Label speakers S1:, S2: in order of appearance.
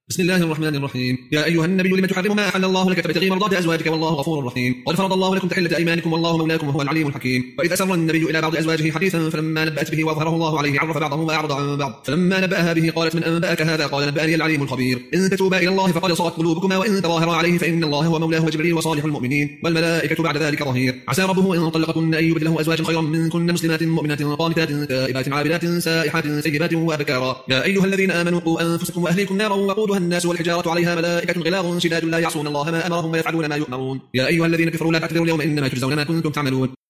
S1: بسم الله الرحمن الرحيم. يا أيها النبي لم تحرم ما أحل الله لك تبتغي مرضات أزواجك والله غفور رحيم. قد فرض الله لكم تحلة أيمانكم والله مولاكم وهو العليم الحكيم. وإذا أسر النبي إلى بعض أزواجه حديثا فلما نبأت به وأظهره الله عليه عرف بعضه وأعرض عن بعض فلما نبأها به قالت من أنبأك هذا قال نبأني العليم الخبير. إن تتوبا إلى الله فقد صغت قلوبكما وإن تظاهرا عليه فإن الله هو مولاه وجبريل وصالح المؤمنين والملائكة بعد ذلك ظهير. عسى ربه إن طلقكن أن يبدله أزواجا خيرا منكن مسلمات مؤمنات قانتات تائبات عابدات سائحات سيبات وأبكارا. يا أيها الذين آمنوا قوا أنفسكم وأهليكم نارا وقودها الناس والحجارة عليها ملائكة غلاظ شداد لا يعصون الله ما أمرهم ويفعلون ما يؤمرون. يا أيها الذين كفروا لا تعتذروا اليوم إنما تجزون ما كنتم تعملون.